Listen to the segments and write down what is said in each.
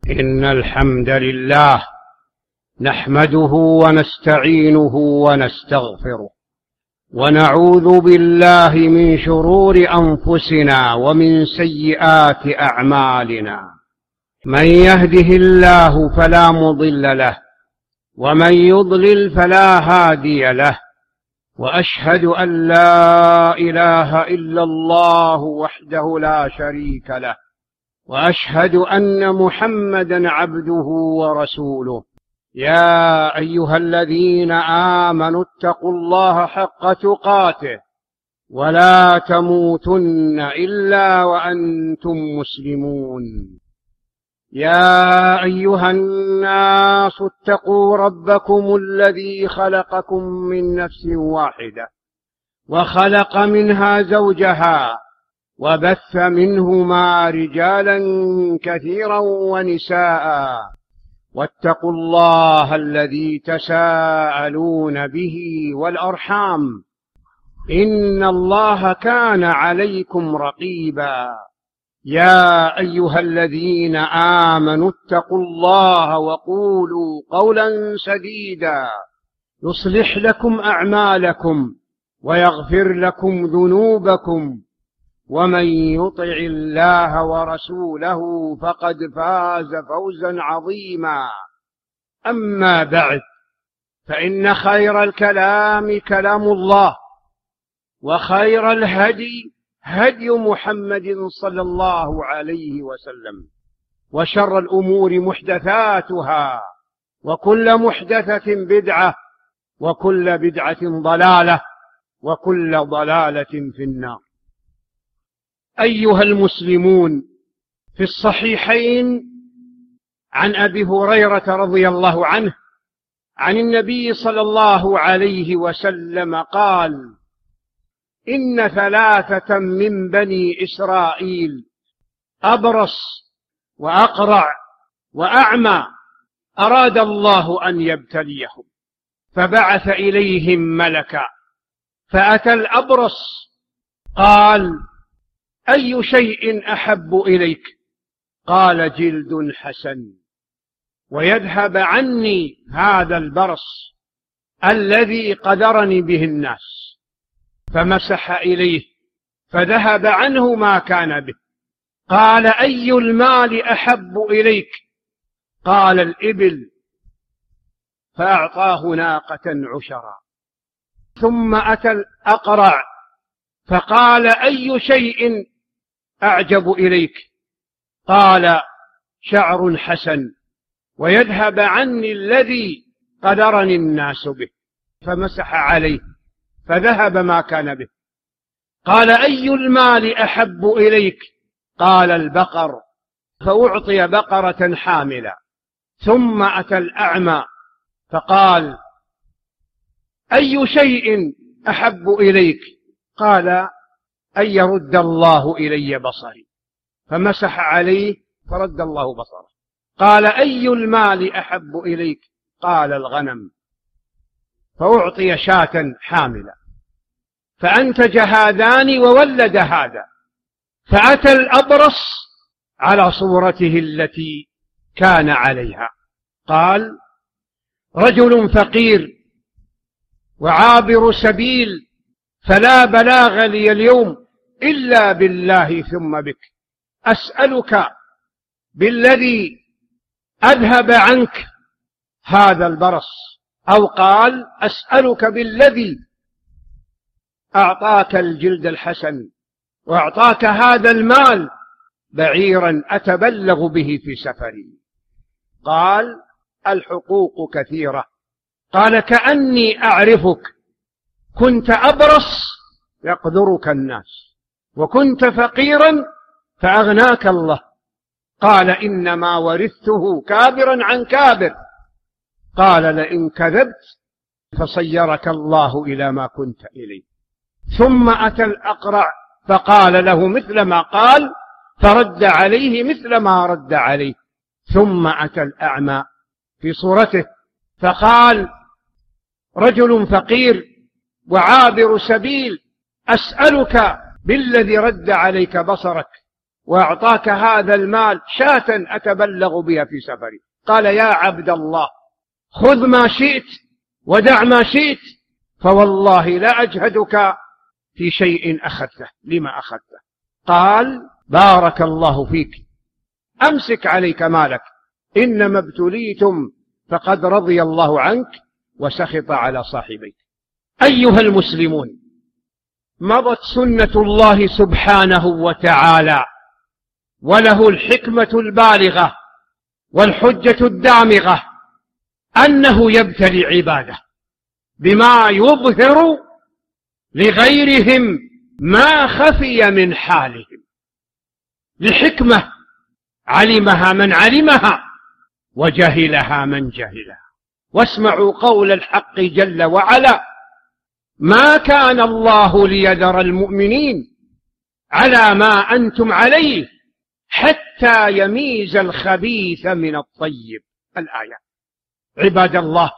إن الحمد لله نحمده ونستعينه ونستغفره ونعوذ بالله من شرور أنفسنا ومن سيئات أعمالنا. من يهده الله فلا مضل له ومن يضلل فلا هادي له، وأشهد أن لا إله إلا الله وحده لا شريك له، وأشهد أن محمدا عبده ورسوله. يا أيها الذين آمنوا اتقوا الله حق تقاته ولا تموتن إلا وأنتم مسلمون. يا أيها الناس اتقوا ربكم الذي خلقكم من نفس واحدة وخلق منها زوجها وبث منهما رجالا كثيرا ونساء، واتقوا الله الذي تساءلون به والأرحام إن الله كان عليكم رقيبا. يا أيها الذين آمنوا اتقوا الله وقولوا قولا سديدا يصلح لكم أعمالكم ويغفر لكم ذنوبكم، ومن يطع الله ورسوله فقد فاز فوزا عظيما. أما بعد، فإن خير الكلام كلام الله، وخير الهدي هدي محمد صلى الله عليه وسلم، وشر الأمور محدثاتها، وكل محدثة بدعة، وكل بدعة ضلالة، وكل ضلالة في النار. أيها المسلمون، في الصحيحين عن أبي هريرة رضي الله عنه عن النبي صلى الله عليه وسلم قال: إن ثلاثة من بني إسرائيل أبرص وأقرع وأعمى أراد الله أن يبتليهم، فبعث إليهم ملكا، فأتى الأبرص قال: أي شيء أحب إليك؟ قال: جلد حسن، ويذهب عني هذا البرص الذي قدرني به الناس. فمسح إليه فذهب عنه ما كان به. قال: أي المال أحب إليك؟ قال: الإبل، فأعطاه ناقة عشرا. ثم أتى الأقرع فقال: أي شيء أعجب إليك؟ قال: شعر حسن، ويذهب عني الذي قدرني الناس به. فمسح عليه فذهب ما كان به. قال: أي المال أحب إليك؟ قال: البقر، فأعطي بقرة حاملة. ثم أتى الأعمى فقال: أي شيء أحب إليك؟ قال: أن يرد الله إلي بصري. فمسح عليه فرد الله بصره. قال: أي المال أحب إليك؟ قال: الغنم، فأعطي شاة حاملة. فأنتج هذان وولد هذا. فأتى الأبرص على صورته التي كان عليها. قال: رجل فقير وعابر سبيل، فلا بلاغ لي اليوم إلا بالله ثم بك، أسألك بالذي أذهب عنك هذا البرص، أو قال: أسألك بالذي أعطاك الجلد الحسن وأعطاك هذا المال، بعيرا أتبلغ به في سفري. قال: الحقوق كثيرة. قال: كأني أعرفك، كنت أبرص يقدرك الناس، وكنت فقيرا فأغناك الله. قال: إنما ورثته كابرا عن كابر. قال: لئن كذبت فصيرك الله إلى ما كنت إليه. ثم أتى الأقرع فقال له مثل ما قال، فرد عليه مثل ما رد عليه. ثم أتى الأعمى في صورته فقال: رجل فقير وعابر سبيل، أسألك بالذي رد عليك بصرك وأعطاك هذا المال شاة أتبلغ بها في سفري. قال يا عبد الله خذ ما شئت ودع ما شئت، فوالله لا أجهدك في شيء أخذته. لما أخذته؟ قال بارك الله فيك، أمسك عليك مالك، إنما ابتليتم فقد رضي الله عنك وسخط على صاحبيك. أيها المسلمون، مضت سنة الله سبحانه وتعالى وله الحكمة البالغة والحجة الدامغة أنه يبتلي عباده بما يظهر لغيرهم ما خفي من حالهم، لحكمة علمها من علمها وجهلها من جهلها. واسمعوا قول الحق جل وعلا: ما كان الله ليذر المؤمنين على ما أنتم عليه حتى يميز الخبيث من الطيب. الآية. عباد الله،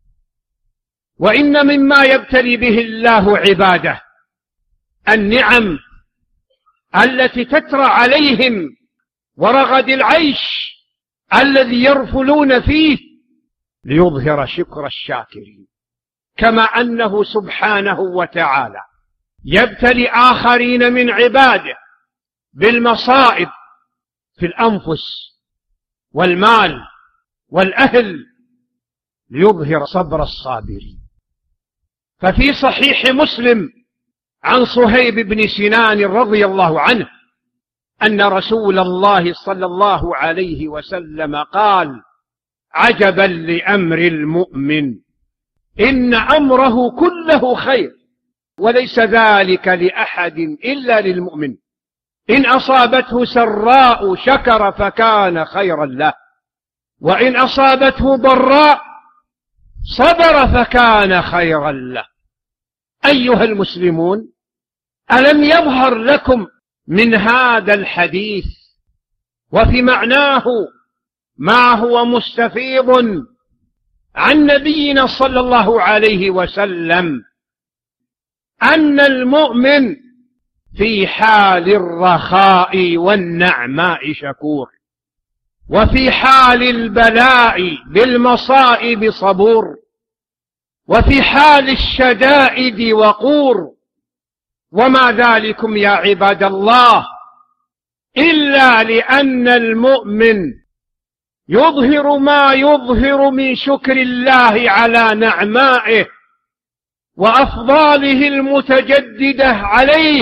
وإن مما يبتلي به الله عباده النعم التي تترى عليهم ورغد العيش الذي يرفلون فيه ليظهر شكر الشاكرين، كما أنه سبحانه وتعالى يبتلي آخرين من عباده بالمصائب في الأنفس والمال والأهل ليظهر صبر الصابرين. ففي صحيح مسلم عن صهيب بن سنان رضي الله عنه أن رسول الله صلى الله عليه وسلم قال: عجبا لأمر المؤمن، إن أمره كله خير، وليس ذلك لأحد إلا للمؤمن، إن أصابته سراء شكر فكان خيرا له، وإن أصابته ضراء صبر فكان خيرا له. أيها المسلمون، ألم يظهر لكم من هذا الحديث وفي معناه ما هو مستفيض عن نبينا صلى الله عليه وسلم أن المؤمن في حال الرخاء والنعماء شكور، وفي حال البلاء بالمصائب صبور، وفي حال الشدائد وقور. وما ذلكم يا عباد الله إلا لأن المؤمن يظهر ما يظهر من شكر الله على نعمائه وأفضاله المتجددة عليه،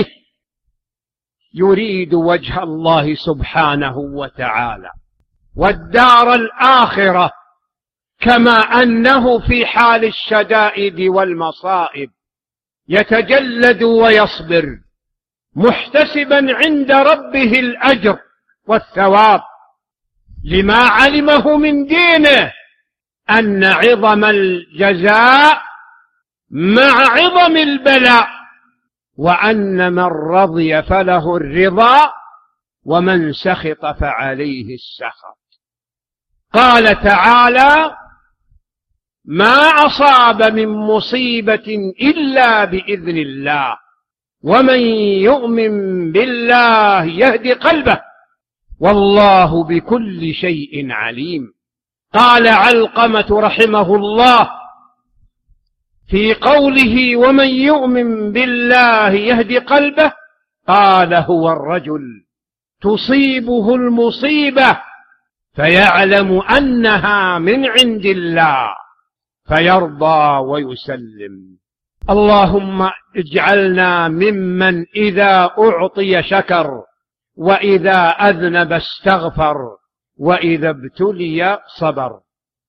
يريد وجه الله سبحانه وتعالى والدار الآخرة، كما أنه في حال الشدائد والمصائب يتجلد ويصبر محتسبا عند ربه الأجر والثواب، لما علمه من دينه أن عظم الجزاء مع عظم البلاء، وأن من رضي فله الرضا ومن سخط فعليه السخط. قال تعالى: ما أصاب من مصيبة إلا بإذن الله، ومن يؤمن بالله يهد قلبه، والله بكل شيء عليم. قال علقمة رحمه الله في قوله ومن يؤمن بالله يهد قلبه، قال هو الرجل تصيبه المصيبة فيعلم أنها من عند الله فيرضى ويسلم. اللهم اجعلنا ممن إذا أعطي شكر، وإذا أذنب استغفر، وإذا ابتلي صبر.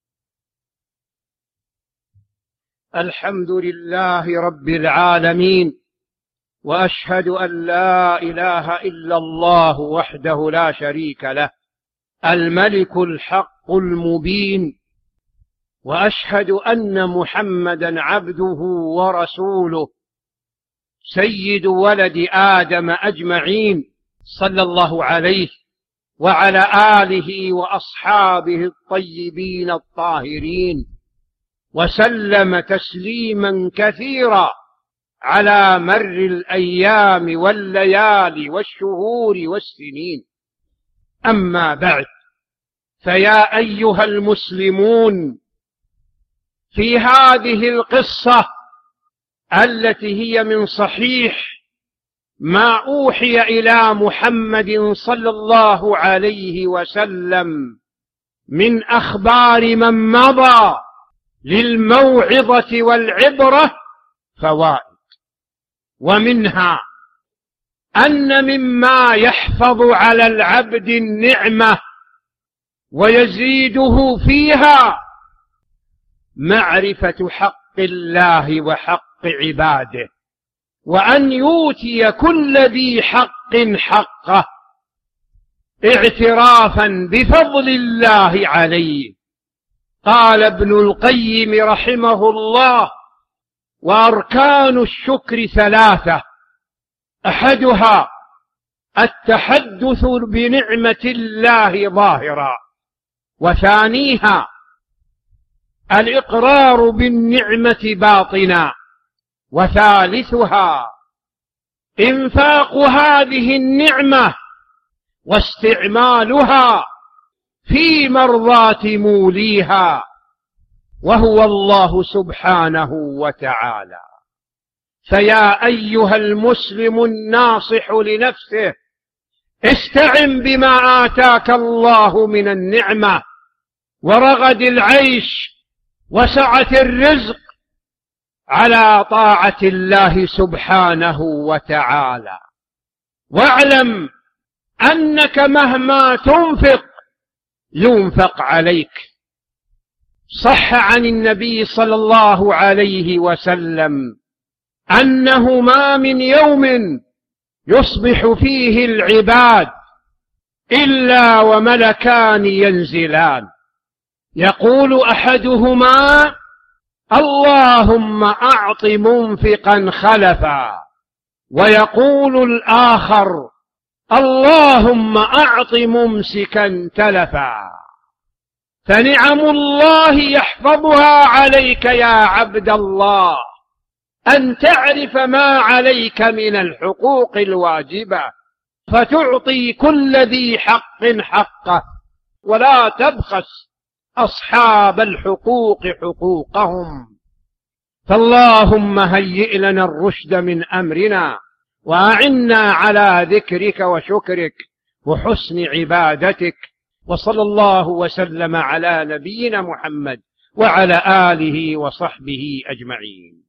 الحمد لله رب العالمين، وأشهد أن لا إله إلا الله وحده لا شريك له، الملك الحق المبين، وأشهد أن محمدا عبده ورسوله سيد ولد آدم أجمعين، صلى الله عليه وعلى آله وأصحابه الطيبين الطاهرين، وسلم تسليما كثيرا على مر الأيام والليالي والشهور والسنين. أما بعد، فيا أيها المسلمون، في هذه القصة التي هي من صحيح ما أوحي إلى محمد صلى الله عليه وسلم من أخبار من مضى للموعظة والعبرة فوائد، ومنها أن مما يحفظ على العبد النعمة ويزيده فيها معرفة حق الله وحق عباده، وأن يؤتي كل ذي حق حقه اعترافا بفضل الله عليه. قال ابن القيم رحمه الله: وأركان الشكر ثلاثة: أحدها التحدث بنعمة الله ظاهرا، وثانيها الإقرار بالنعمة باطنا، وثالثها إنفاق هذه النعمة واستعمالها في مرضاة موليها، وهو الله سبحانه وتعالى. فيا أيها المسلم الناصح لنفسه، استعن بما آتاك الله من النعمة ورغد العيش وسعة الرزق على طاعة الله سبحانه وتعالى، واعلم أنك مهما تنفق ينفق عليك. صح عن النبي صلى الله عليه وسلم أنه ما من يوم يصبح فيه العباد إلا وملكان ينزلان، يقول أحدهما: اللهم أعط منفقا خلفا، ويقول الآخر: اللهم أعط ممسكا تلفا. فنعم الله يحفظها عليك يا عبد الله، أن تعرف ما عليك من الحقوق الواجبة، فتعطي كل ذي حق حقه، ولا تبخس أصحاب الحقوق حقوقهم. فاللهم هيئ لنا الرشد من أمرنا، وأعنا على ذكرك وشكرك وحسن عبادتك. وصلى الله وسلم على نبينا محمد وعلى آله وصحبه أجمعين.